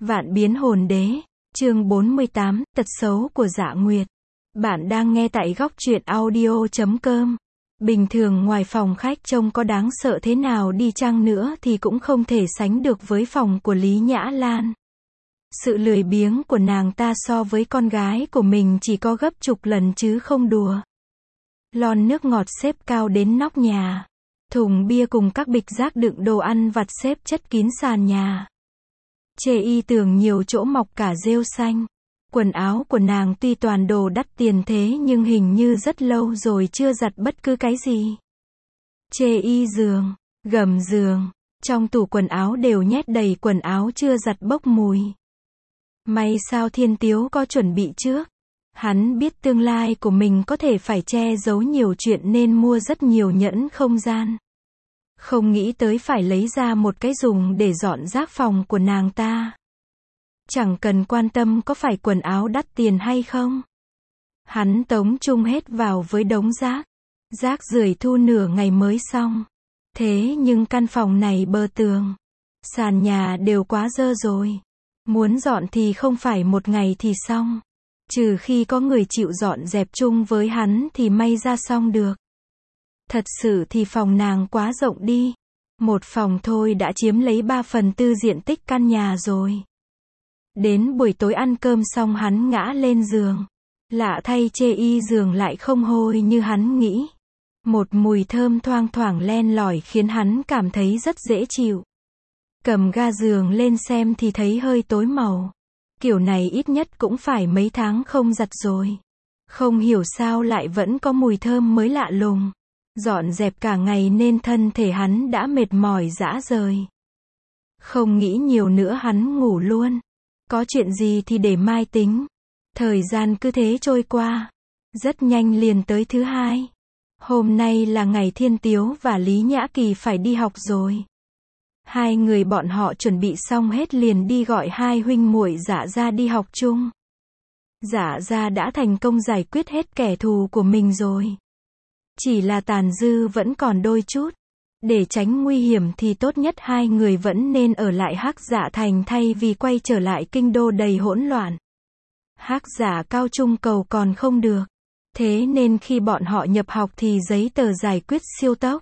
Vạn biến hồn đế, chương 48, tật xấu của Dạ Nguyệt. Bạn đang nghe tại góc truyện audio.com. Bình thường ngoài phòng khách trông có đáng sợ thế nào đi chăng nữa thì cũng không thể sánh được với phòng của Lý Nhã Lan. Sự lười biếng của nàng ta so với con gái của mình chỉ có gấp chục lần chứ không đùa. Lon nước ngọt xếp cao đến nóc nhà. Thùng bia cùng các bịch rác đựng đồ ăn vặt xếp chất kín sàn nhà. Chê y tường nhiều chỗ mọc cả rêu xanh. Quần áo của nàng tuy toàn đồ đắt tiền thế nhưng hình như rất lâu rồi chưa giặt bất cứ cái gì. Chê y giường, gầm giường, trong tủ quần áo đều nhét đầy quần áo chưa giặt bốc mùi. May sao Thiên Tiếu có chuẩn bị trước. Hắn biết tương lai của mình có thể phải che giấu nhiều chuyện nên mua rất nhiều nhẫn không gian. Không nghĩ tới phải lấy ra một cái dùng để dọn rác phòng của nàng ta. Chẳng cần quan tâm có phải quần áo đắt tiền hay không. Hắn tống chung hết vào với đống rác. Rác rưởi thu nửa ngày mới xong. Thế nhưng căn phòng này bờ tường, sàn nhà đều quá dơ rồi. Muốn dọn thì không phải một ngày thì xong. Trừ khi có người chịu dọn dẹp chung với hắn thì may ra xong được. Thật sự thì phòng nàng quá rộng đi. Một phòng thôi đã chiếm lấy 3/4 diện tích căn nhà rồi. Đến buổi tối ăn cơm xong hắn ngã lên giường. Lạ thay chê y giường lại không hôi như hắn nghĩ. Một mùi thơm thoang thoảng len lỏi khiến hắn cảm thấy rất dễ chịu. Cầm ga giường lên xem thì thấy hơi tối màu. Kiểu này ít nhất cũng phải mấy tháng không giặt rồi. Không hiểu sao lại vẫn có mùi thơm mới lạ lùng. Dọn dẹp cả ngày nên thân thể hắn đã mệt mỏi rã rời. Không nghĩ nhiều nữa hắn ngủ luôn. Có chuyện gì thì để mai tính. Thời gian cứ thế trôi qua. Rất nhanh liền tới thứ hai. Hôm nay là ngày Thiên Tiếu và Lý Nhã Kỳ phải đi học rồi. Hai người bọn họ chuẩn bị xong hết liền đi gọi hai huynh muội Dạ gia đi học chung. Dạ gia đã thành công giải quyết hết kẻ thù của mình rồi. Chỉ là tàn dư vẫn còn đôi chút. Để tránh nguy hiểm thì tốt nhất hai người vẫn nên ở lại Hắc Dạ thành thay vì quay trở lại kinh đô đầy hỗn loạn. Hắc Dạ cao trung cầu còn không được. Thế nên khi bọn họ nhập học thì giấy tờ giải quyết siêu tốc.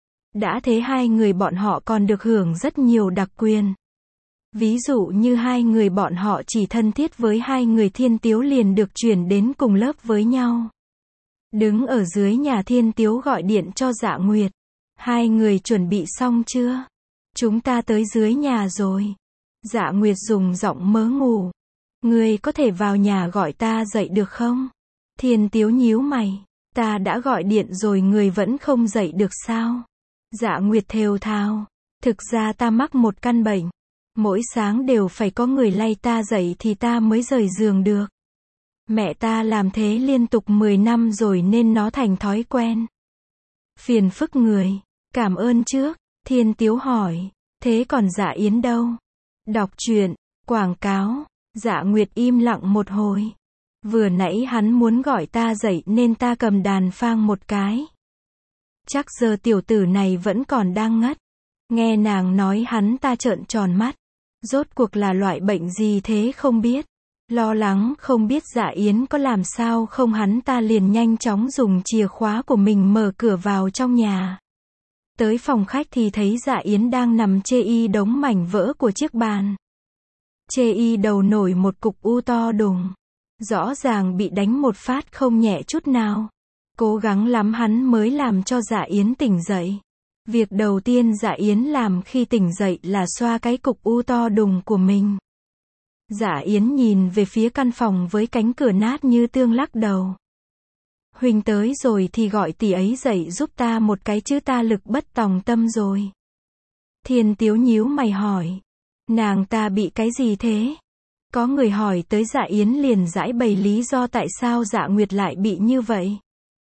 Đã thế hai người bọn họ còn được hưởng rất nhiều đặc quyền. Ví dụ như hai người bọn họ chỉ thân thiết với hai người Thiên Tiếu liền được chuyển đến cùng lớp với nhau. Đứng ở dưới nhà Thiên Tiếu gọi điện cho Dạ Nguyệt. Hai người chuẩn bị xong chưa? Chúng ta tới dưới nhà rồi. Dạ Nguyệt dùng giọng mớ ngủ. Ngươi có thể vào nhà gọi ta dậy được không? Thiên Tiếu nhíu mày. Ta đã gọi điện rồi người vẫn không dậy được sao? Dạ Nguyệt thều thào. Thực ra ta mắc một căn bệnh. Mỗi sáng đều phải có người lay ta dậy thì ta mới rời giường được. Mẹ ta làm thế liên tục 10 năm rồi nên nó thành thói quen. Phiền phức người. Cảm ơn trước. Thiên Tiếu hỏi. Thế còn Dạ Yến đâu? Đọc truyện, quảng cáo. Dạ Nguyệt im lặng một hồi. Vừa nãy hắn muốn gọi ta dậy nên ta cầm đàn phang một cái. Chắc giờ tiểu tử này vẫn còn đang ngất. Nghe nàng nói hắn ta trợn tròn mắt. Rốt cuộc là loại bệnh gì thế không biết. Lo lắng không biết Dạ Yến có làm sao không hắn ta liền nhanh chóng dùng chìa khóa của mình mở cửa vào trong nhà. Tới phòng khách thì thấy Dạ Yến đang nằm chê y đống mảnh vỡ của chiếc bàn. Chê y đầu nổi một cục u to đùng. Rõ ràng bị đánh một phát không nhẹ chút nào. Cố gắng lắm hắn mới làm cho Dạ Yến tỉnh dậy. Việc đầu tiên Dạ Yến làm khi tỉnh dậy là xoa cái cục u to đùng của mình. Dạ Yến nhìn về phía căn phòng với cánh cửa nát như tương lắc đầu. Huynh tới rồi thì gọi tỷ ấy dậy giúp ta một cái chứ ta lực bất tòng tâm rồi. Thiên Tiếu nhíu mày hỏi. Nàng ta bị cái gì thế? Có người hỏi tới Dạ Yến liền giải bày lý do tại sao Dạ Nguyệt lại bị như vậy.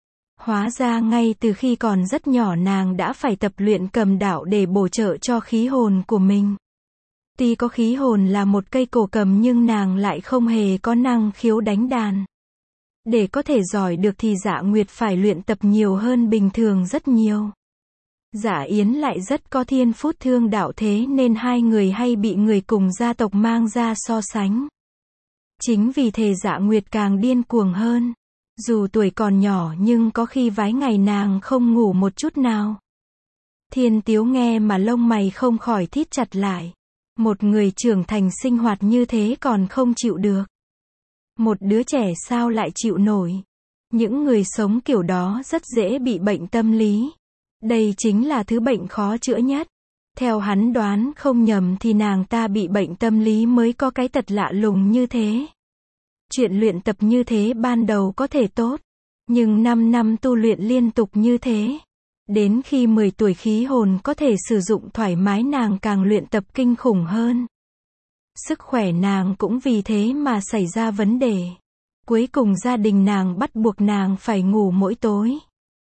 Hóa ra ngay từ khi còn rất nhỏ nàng đã phải tập luyện cầm đạo để bổ trợ cho khí hồn của mình. Tuy có khí hồn là một cây cổ cầm nhưng nàng lại không hề có năng khiếu đánh đàn. Để có thể giỏi được thì Dạ Nguyệt phải luyện tập nhiều hơn bình thường rất nhiều. Dạ Yến lại rất có thiên phút thương đạo, thế nên hai người hay bị người cùng gia tộc mang ra so sánh. Chính vì thế Dạ Nguyệt càng điên cuồng hơn. Dù tuổi còn nhỏ nhưng có khi vái ngày nàng không ngủ một chút nào. Thiên Tiếu nghe mà lông mày không khỏi thít chặt lại. Một người trưởng thành sinh hoạt như thế còn không chịu được. Một đứa trẻ sao lại chịu nổi. Những người sống kiểu đó rất dễ bị bệnh tâm lý. Đây chính là thứ bệnh khó chữa nhất. Theo hắn đoán không nhầm thì nàng ta bị bệnh tâm lý mới có cái tật lạ lùng như thế. Chuyện luyện tập như thế ban đầu có thể tốt. Nhưng 5 năm tu luyện liên tục như thế. Đến khi 10 tuổi khí hồn có thể sử dụng thoải mái, nàng càng luyện tập kinh khủng hơn. Sức khỏe nàng cũng vì thế mà xảy ra vấn đề. Cuối cùng gia đình nàng bắt buộc nàng phải ngủ mỗi tối.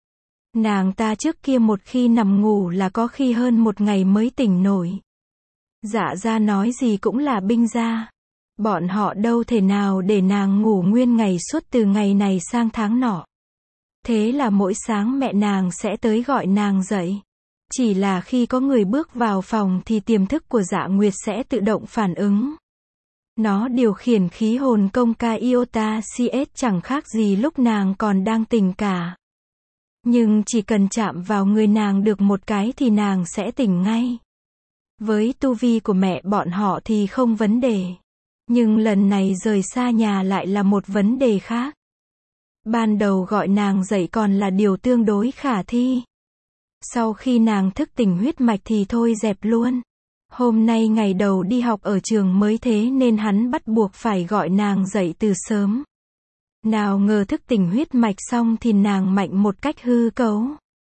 Nàng ta trước kia một khi nằm ngủ là có khi hơn một ngày mới tỉnh nổi. Dạ gia nói gì cũng là binh gia. Bọn họ đâu thể nào để nàng ngủ nguyên ngày suốt từ ngày này sang tháng nọ. Thế là mỗi sáng mẹ nàng sẽ tới gọi nàng dậy. Chỉ là khi có người bước vào phòng thì tiềm thức của Dạ Nguyệt sẽ tự động phản ứng. Nó điều khiển khí hồn công ca Iota CS chẳng khác gì lúc nàng còn đang tỉnh cả. Nhưng chỉ cần chạm vào người nàng được một cái thì nàng sẽ tỉnh ngay. Với tu vi của mẹ bọn họ thì không vấn đề. Nhưng lần này rời xa nhà lại là một vấn đề khác. Ban đầu gọi nàng dậy còn là điều tương đối khả thi. Sau khi nàng thức tỉnh huyết mạch thì thôi dẹp luôn. Hôm nay ngày đầu đi học ở trường mới thế nên hắn bắt buộc phải gọi nàng dậy từ sớm. Nào ngờ thức tỉnh huyết mạch xong thì nàng mạnh một cách hư cấu.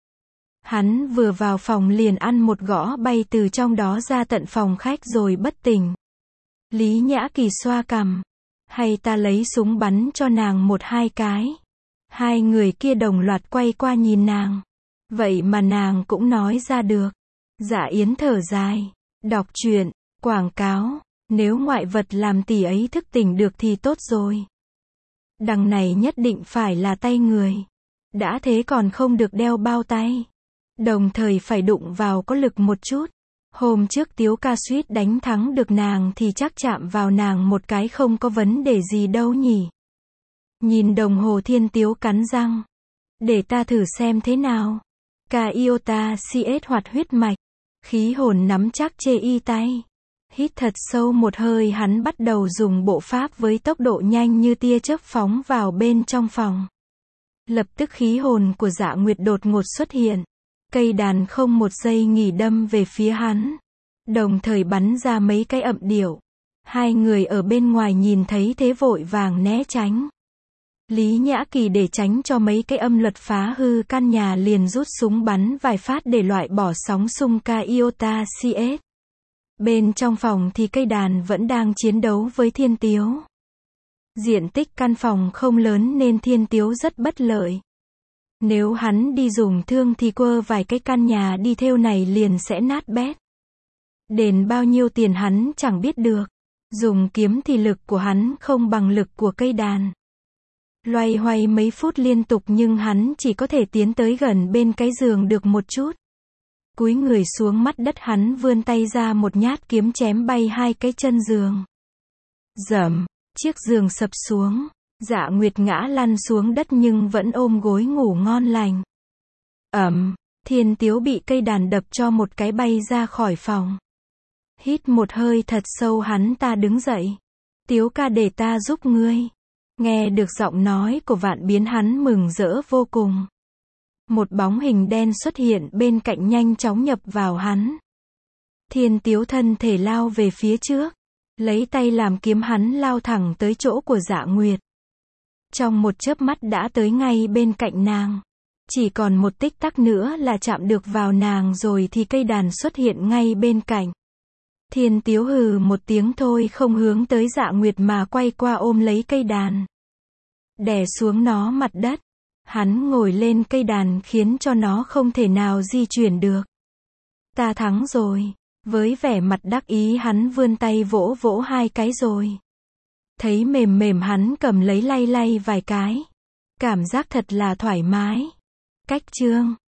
Hắn vừa vào phòng liền ăn một gõ bay từ trong đó ra tận phòng khách rồi bất tỉnh. Lý Nhã Kỳ xoa cằm. Hay ta lấy súng bắn cho nàng một hai cái. Hai người kia đồng loạt quay qua nhìn nàng. Vậy mà nàng cũng nói ra được. Dạ Yến thở dài. Đọc truyện, quảng cáo. Nếu ngoại vật làm tỷ ấy thức tỉnh được thì tốt rồi. Đằng này nhất định phải là tay người. Đã thế còn không được đeo bao tay. Đồng thời phải đụng vào có lực một chút. Hôm trước Tiếu ca suýt đánh thắng được nàng thì chắc chạm vào nàng một cái không có vấn đề gì đâu nhỉ. Nhìn đồng hồ Thiên Tiếu cắn răng. Để ta thử xem thế nào. Ca Iota CS hoạt huyết mạch. Khí hồn nắm chắc chê y tay. Hít thật sâu một hơi, hắn bắt đầu dùng bộ pháp với tốc độ nhanh như tia chớp phóng vào bên trong phòng. Lập tức khí hồn của Dạ Nguyệt đột ngột xuất hiện. Cây đàn không một giây nghỉ đâm về phía hắn. Đồng thời bắn ra mấy cái ậm điệu. Hai người ở bên ngoài nhìn thấy thế vội vàng né tránh. Lý Nhã Kỳ để tránh cho mấy cái âm luật phá hư căn nhà liền rút súng bắn vài phát để loại bỏ sóng xung ca Iota CS. Bên trong phòng thì cây đàn vẫn đang chiến đấu với Thiên Tiếu. Diện tích căn phòng không lớn nên Thiên Tiếu rất bất lợi. Nếu hắn đi dùng thương thì quơ vài cái căn nhà đi theo này liền sẽ nát bét. Đền bao nhiêu tiền hắn chẳng biết được. Dùng kiếm thì lực của hắn không bằng lực của cây đàn. Loay hoay mấy phút liên tục nhưng hắn chỉ có thể tiến tới gần bên cái giường được một chút. Cúi người xuống mắt đất, hắn vươn tay ra một nhát kiếm chém bay hai cái chân giường. Dầm, chiếc giường sập xuống. Dạ Nguyệt ngã lăn xuống đất nhưng vẫn ôm gối ngủ ngon lành. Thiên Tiếu bị cây đàn đập cho một cái bay ra khỏi phòng. Hít một hơi thật sâu, hắn ta đứng dậy. Tiếu ca, để ta giúp ngươi. Nghe được giọng nói của Vạn Biến, hắn mừng rỡ vô cùng. Một bóng hình đen xuất hiện bên cạnh, nhanh chóng nhập vào hắn. Thiên Tiếu thân thể lao về phía trước. Lấy tay làm kiếm, hắn lao thẳng tới chỗ của Dạ Nguyệt. Trong một chớp mắt đã tới ngay bên cạnh nàng. Chỉ còn một tích tắc nữa là chạm được vào nàng rồi thì cây đàn xuất hiện ngay bên cạnh. Thiên Tiếu hừ một tiếng thôi không hướng tới Dạ Nguyệt mà quay qua ôm lấy cây đàn. Đè xuống nó mặt đất. Hắn ngồi lên cây đàn khiến cho nó không thể nào di chuyển được. Ta thắng rồi. Với vẻ mặt đắc ý hắn vươn tay vỗ vỗ hai cái rồi. Thấy mềm mềm hắn cầm lấy lay lay vài cái. Cảm giác thật là thoải mái. Cách chương